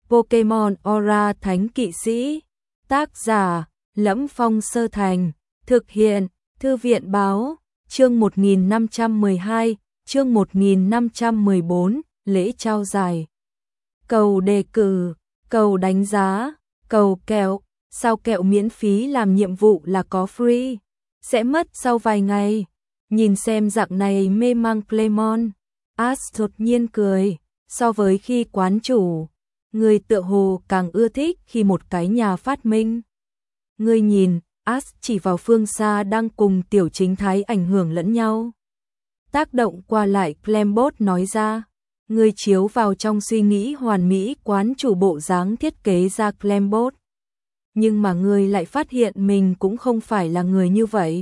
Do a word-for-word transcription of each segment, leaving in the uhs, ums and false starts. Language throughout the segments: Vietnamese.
Pokemon Aura Thánh Kỵ Sĩ. Tác giả: Lẫm Phong Sơ Thành. Thực hiện: Thư viện báo. Chương một nghìn năm trăm mười hai, chương một nghìn năm trăm mười bốn, lễ trao giải. Cầu đề cử, cầu đánh giá, cầu kẹo. Sao kẹo miễn phí làm nhiệm vụ là có free, sẽ mất sau vài ngày. Nhìn xem dạng này mê mang Clemon, Ash đột nhiên cười. So với khi quán chủ, người tựa hồ càng ưa thích khi một cái nhà phát minh. Ngươi nhìn, Ash chỉ vào phương xa đang cùng Tiểu Chính Thái ảnh hưởng lẫn nhau. Tác động qua lại, Clembot nói ra. Ngươi chiếu vào trong suy nghĩ hoàn mỹ quán chủ bộ dáng thiết kế ra Clembot. Nhưng mà ngươi lại phát hiện mình cũng không phải là người như vậy.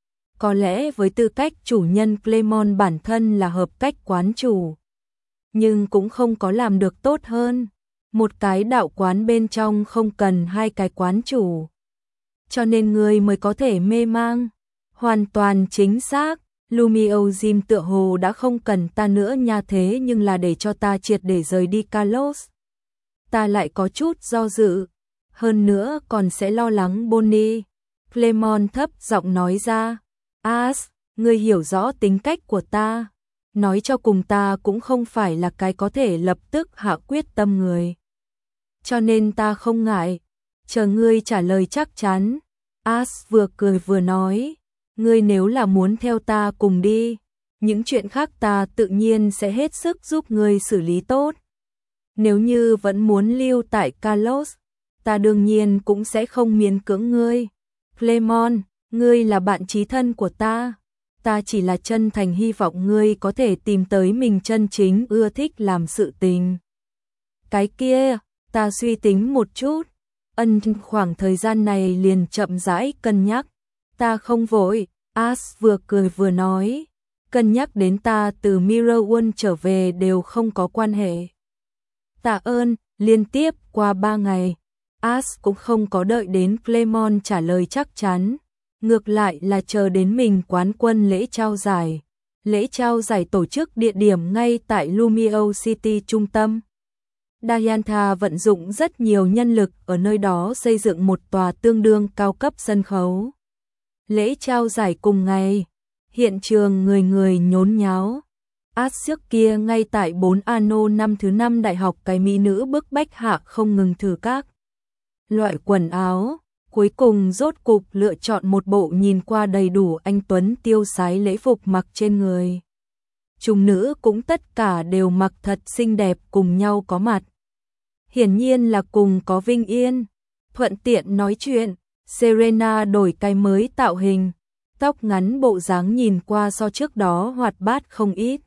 Có lẽ với tư cách chủ nhân Clemon bản thân là hợp cách quán chủ, nhưng cũng không có làm được tốt hơn. Một cái đạo quán bên trong không cần hai cái quán chủ, cho nên ngươi mới có thể mê mang. Hoàn toàn chính xác, Lumio Jim tựa hồ đã không cần ta nữa nha, thế nhưng là để cho ta triệt để rời đi Kalos, ta lại có chút do dự. Hơn nữa còn sẽ lo lắng Bonnie. Clemon thấp giọng nói ra. Ash, ngươi hiểu rõ tính cách của ta. Nói cho cùng ta cũng không phải là cái có thể lập tức hạ quyết tâm người. Cho nên ta không ngại. Chờ ngươi trả lời chắc chắn. Ash vừa cười vừa nói. Ngươi nếu là muốn theo ta cùng đi, những chuyện khác ta tự nhiên sẽ hết sức giúp ngươi xử lý tốt. Nếu như vẫn muốn lưu tại Kalos, ta đương nhiên cũng sẽ không miễn cưỡng ngươi. Clemon, ngươi là bạn chí thân của ta. Ta chỉ là chân thành hy vọng ngươi có thể tìm tới mình chân chính ưa thích làm sự tình. Cái kia, ta suy tính một chút. Ân, khoảng thời gian này liền chậm rãi cân nhắc. Ta không vội. Ash vừa cười vừa nói. Cân nhắc đến ta từ Mirror World trở về đều không có quan hệ. Tạ ơn. Liên tiếp qua ba ngày, Ash cũng không có đợi đến Clemon trả lời chắc chắn, ngược lại là chờ đến mình quán quân lễ trao giải. Lễ trao giải tổ chức địa điểm ngay tại Lumio City trung tâm. Diantha vận dụng rất nhiều nhân lực ở nơi đó xây dựng một tòa tương đương cao cấp sân khấu. Lễ trao giải cùng ngày, hiện trường người người nhốn nháo. Ash trước kia ngay tại bốn Ano năm thứ năm đại học cái mỹ nữ bức bách hạ không ngừng thử các loại quần áo, cuối cùng rốt cục lựa chọn một bộ nhìn qua đầy đủ anh tuấn tiêu sái lễ phục mặc trên người. Chúng nữ cũng tất cả đều mặc thật xinh đẹp cùng nhau có mặt. Hiển nhiên là cùng có Vinh Yên. Thuận tiện nói chuyện, Serena đổi cái mới tạo hình, tóc ngắn bộ dáng nhìn qua so trước đó hoạt bát không ít.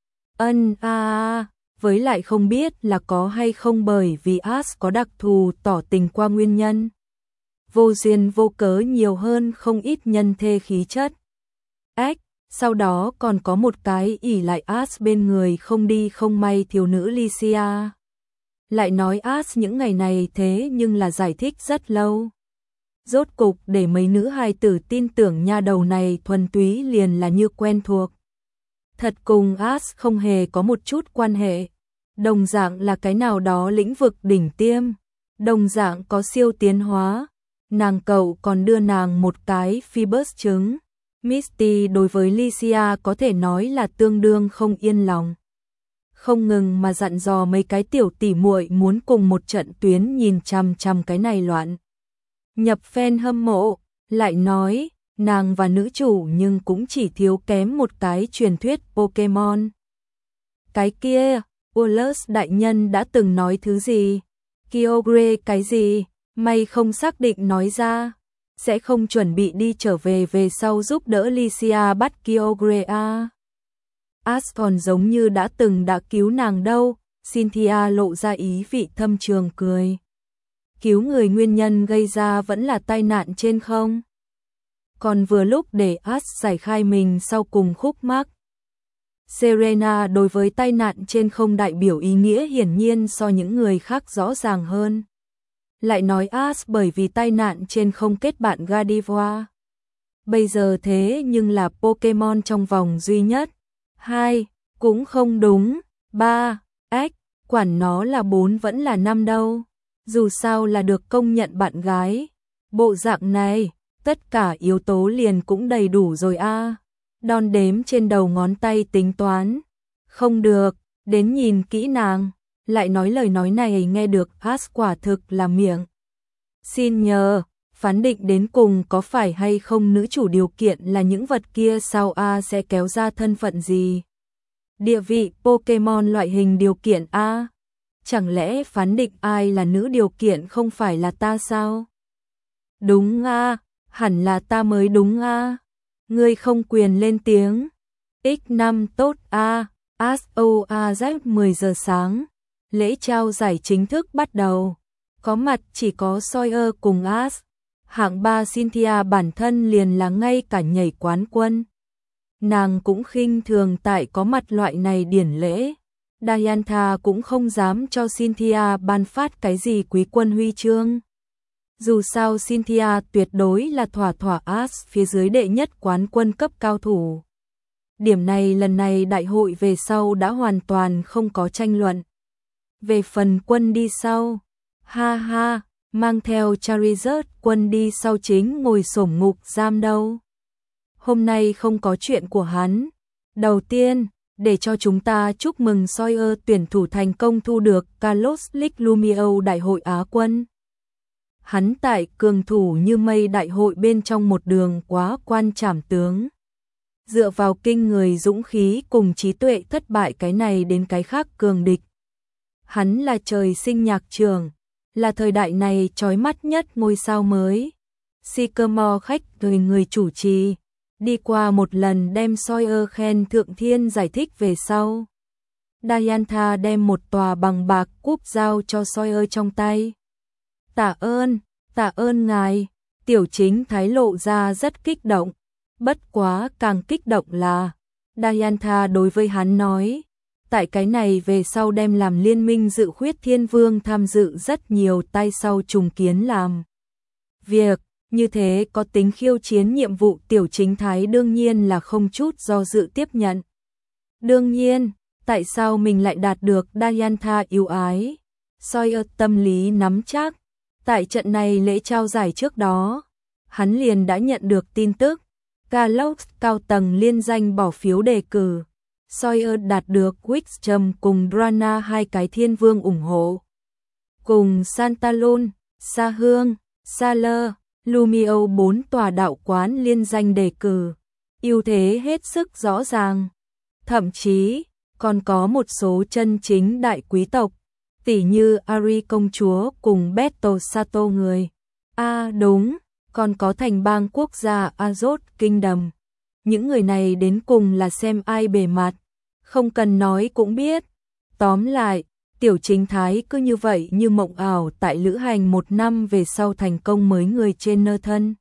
Ân a à, với lại không biết là có hay không bởi vì Ash có đặc thù tỏ tình qua nguyên nhân. Vô duyên vô cớ nhiều hơn không ít nhân thê khí chất. Ếch, sau đó còn có một cái ỷ lại Ash bên người không đi không may thiếu nữ Lycia. Lại nói Ash những ngày này thế nhưng là giải thích rất lâu. Rốt cục để mấy nữ hài tử tin tưởng nha đầu này thuần túy liền là như quen thuộc. Thật cùng Ash không hề có một chút quan hệ. Đồng dạng là cái nào đó lĩnh vực đỉnh tiêm. Đồng dạng có siêu tiến hóa. Nàng cậu còn đưa nàng một cái Phoebus trứng. Misty đối với Lycia có thể nói là tương đương không yên lòng. Không ngừng mà dặn dò mấy cái tiểu tỉ muội muốn cùng một trận tuyến nhìn chằm chằm cái này loạn. Nhập fan hâm mộ, lại nói, nàng và nữ chủ nhưng cũng chỉ thiếu kém một cái truyền thuyết Pokemon. Cái kia, Wallace đại nhân đã từng nói thứ gì? Kyogre cái gì? May không xác định nói ra. Sẽ không chuẩn bị đi trở về về sau giúp đỡ Lycia bắt Kyogre à? Ash còn giống như đã từng đã cứu nàng đâu. Cynthia lộ ra ý vị thâm trường cười. Cứu người nguyên nhân gây ra vẫn là tai nạn trên không? Còn vừa lúc để Ash giải khai mình sau cùng khúc mắc. Serena đối với tai nạn trên không đại biểu ý nghĩa hiển nhiên so những người khác rõ ràng hơn. Lại nói Ash bởi vì tai nạn trên không kết bạn Gardevoir. Bây giờ thế nhưng là Pokemon trong vòng duy nhất. Hai, cũng không đúng. Ba, ếch, quản nó là bốn vẫn là năm đâu, dù sao là được công nhận bạn gái. Bộ dạng này, tất cả yếu tố liền cũng đầy đủ rồi a. Đòn đếm trên đầu ngón tay tính toán. Không được, đến nhìn kỹ nàng, lại nói lời nói này nghe được As quả thực là miệng. Xin nhờ, phán định đến cùng có phải hay không nữ chủ điều kiện là những vật kia sao a sẽ kéo ra thân phận gì? Địa vị Pokemon loại hình điều kiện a. Chẳng lẽ phán định ai là nữ điều kiện không phải là ta sao? Đúng a, hẳn là ta mới đúng a. Ngươi không quyền lên tiếng. ích năm tốt a, As O A Z mười giờ sáng. Lễ trao giải chính thức bắt đầu. Có mặt chỉ có Sawyer cùng As. Hạng ba Cynthia bản thân liền là ngay cả nhảy quán quân. Nàng cũng khinh thường tại có mặt loại này điển lễ. Diantha cũng không dám cho Cynthia ban phát cái gì quý quân huy chương. Dù sao Cynthia tuyệt đối là thỏa thỏa As phía dưới đệ nhất quán quân cấp cao thủ. Điểm này lần này đại hội về sau đã hoàn toàn không có tranh luận. Về phần quân đi sau, ha ha, mang theo Charizard quân đi sau chính ngồi xổm ngục giam đâu. Hôm nay không có chuyện của hắn. Đầu tiên, để cho chúng ta chúc mừng Sawyer tuyển thủ thành công thu được Kalos League Lumio đại hội Á quân. Hắn tại cường thủ như mây đại hội bên trong một đường quá quan trảm tướng. Dựa vào kinh người dũng khí cùng trí tuệ thất bại cái này đến cái khác cường địch. Hắn là trời sinh nhạc trường, là thời đại này chói mắt nhất ngôi sao mới. Sycamore khách người người chủ trì, đi qua một lần đem Sawyer khen thượng thiên giải thích về sau. Diantha đem một tòa bằng bạc cúp giao cho Sawyer trong tay. Tạ ơn, tạ ơn ngài, tiểu chính thái lộ ra rất kích động. Bất quá càng kích động là, Diantha đối với hắn nói, tại cái này về sau đem làm liên minh dự khuyết thiên vương tham dự rất nhiều tay sau trùng kiến làm. Việc, như thế có tính khiêu chiến nhiệm vụ tiểu chính thái đương nhiên là không chút do dự tiếp nhận. Đương nhiên, tại sao mình lại đạt được Diantha yêu ái? Sawyer tâm lý nắm chắc, tại trận này lễ trao giải trước đó, hắn liền đã nhận được tin tức. Kalos cao tầng liên danh bỏ phiếu đề cử. Sawyer đạt được Wixcham cùng Drana hai cái thiên vương ủng hộ. Cùng Santalon, Sa Hương, Sa Lơ, Lumio bốn tòa đạo quán liên danh đề cử. Ưu thế hết sức rõ ràng. Thậm chí, còn có một số chân chính đại quý tộc, tỉ như Ari công chúa cùng Beto Sato người. À đúng, còn có thành bang quốc gia Azot Kingdom. Những người này đến cùng là xem ai bề mặt, không cần nói cũng biết. Tóm lại, tiểu chính thái cứ như vậy như mộng ảo tại lữ hành một năm về sau thành công mới người trên nơ thân.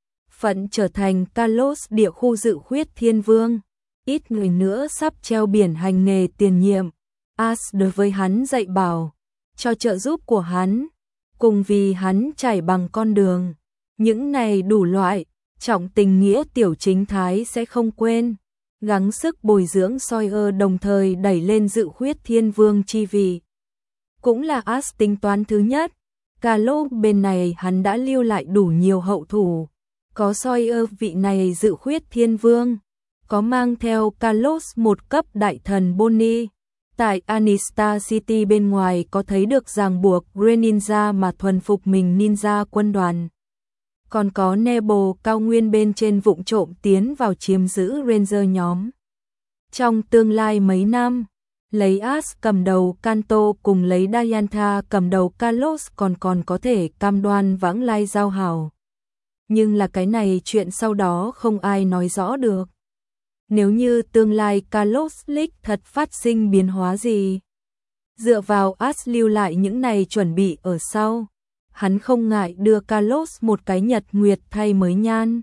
Phận trở thành Kalos địa khu dự khuyết thiên vương, ít người nữa sắp treo biển hành nghề tiền nhiệm. As đối với hắn dạy bảo, cho trợ giúp của hắn, cùng vì hắn trải bằng con đường. Những này đủ loại, trọng tình nghĩa tiểu chính thái sẽ không quên, gắng sức bồi dưỡng Sawyer đồng thời đẩy lên dự khuyết thiên vương chi vị. Cũng là As tính toán thứ nhất, Kalos bên này hắn đã lưu lại đủ nhiều hậu thủ, có Sawyer vị này dự khuyết thiên vương, có mang theo Kalos một cấp đại thần Bonnie. Tại Anista City bên ngoài có thấy được ràng buộc Greninja mà thuần phục mình ninja quân đoàn. Còn có Nebo cao nguyên bên trên vụng trộm tiến vào chiếm giữ Ranger nhóm. Trong tương lai mấy năm, lấy As cầm đầu Kanto cùng lấy Diantha cầm đầu Kalos còn còn có thể cam đoan vãng lai giao hảo. Nhưng là cái này chuyện sau đó không ai nói rõ được. Nếu như tương lai Kalos League thật phát sinh biến hóa gì, dựa vào As lưu lại những này chuẩn bị ở sau, hắn không ngại đưa Kalos một cái nhật nguyệt thay mới nhan.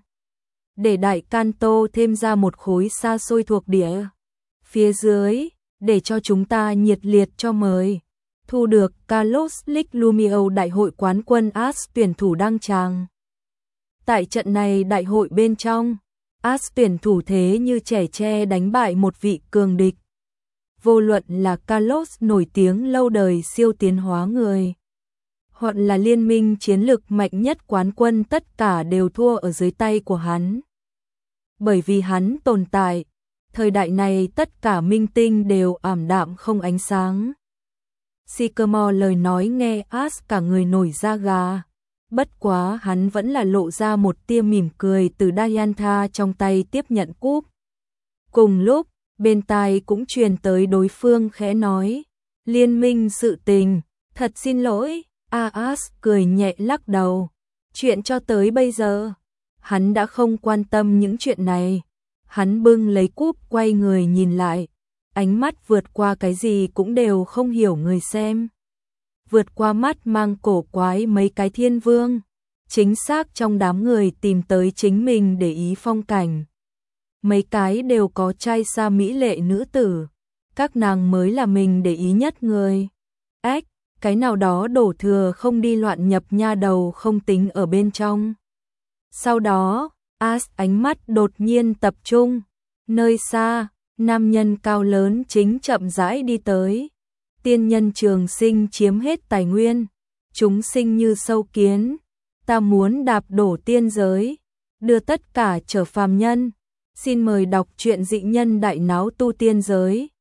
Để đại Kanto thêm ra một khối xa xôi thuộc địa. Phía dưới, để cho chúng ta nhiệt liệt cho mời. Thu được Kalos League Lumio đại hội quán quân As tuyển thủ đăng tràng. Tại trận này đại hội bên trong, As tuyển thủ thế như trẻ tre đánh bại một vị cường địch. vô luận là Carlos nổi tiếng lâu đời siêu tiến hóa người, hoặc là liên minh chiến lực mạnh nhất quán quân, tất cả đều thua ở dưới tay của hắn. Bởi vì hắn tồn tại, thời đại này tất cả minh tinh đều ảm đạm không ánh sáng. Sycamore lời nói nghe Ash cả người nổi da gà. Bất quá hắn vẫn là lộ ra một tia mỉm cười từ Diantha trong tay tiếp nhận cúp. Cùng lúc, bên tai cũng truyền tới đối phương khẽ nói, liên minh sự tình, thật xin lỗi. Ash cười nhẹ lắc đầu. Chuyện cho tới bây giờ, hắn đã không quan tâm những chuyện này. Hắn bưng lấy cúp quay người nhìn lại, ánh mắt vượt qua cái gì cũng đều không hiểu người xem. Vượt qua mắt mang cổ quái mấy cái thiên vương, chính xác trong đám người tìm tới chính mình để ý phong cảnh. Mấy cái đều có trai xa mỹ lệ nữ tử, các nàng mới là mình để ý nhất người. Ếch, cái nào đó đổ thừa không đi loạn nhập nha đầu không tính ở bên trong. Sau đó, Ash ánh mắt đột nhiên tập trung, nơi xa, nam nhân cao lớn chính chậm rãi đi tới. Tiên nhân trường sinh chiếm hết tài nguyên, chúng sinh như sâu kiến, ta muốn đạp đổ tiên giới, đưa tất cả trở phàm nhân. Xin mời đọc truyện Dị Nhân Đại Náo Tu Tiên Giới.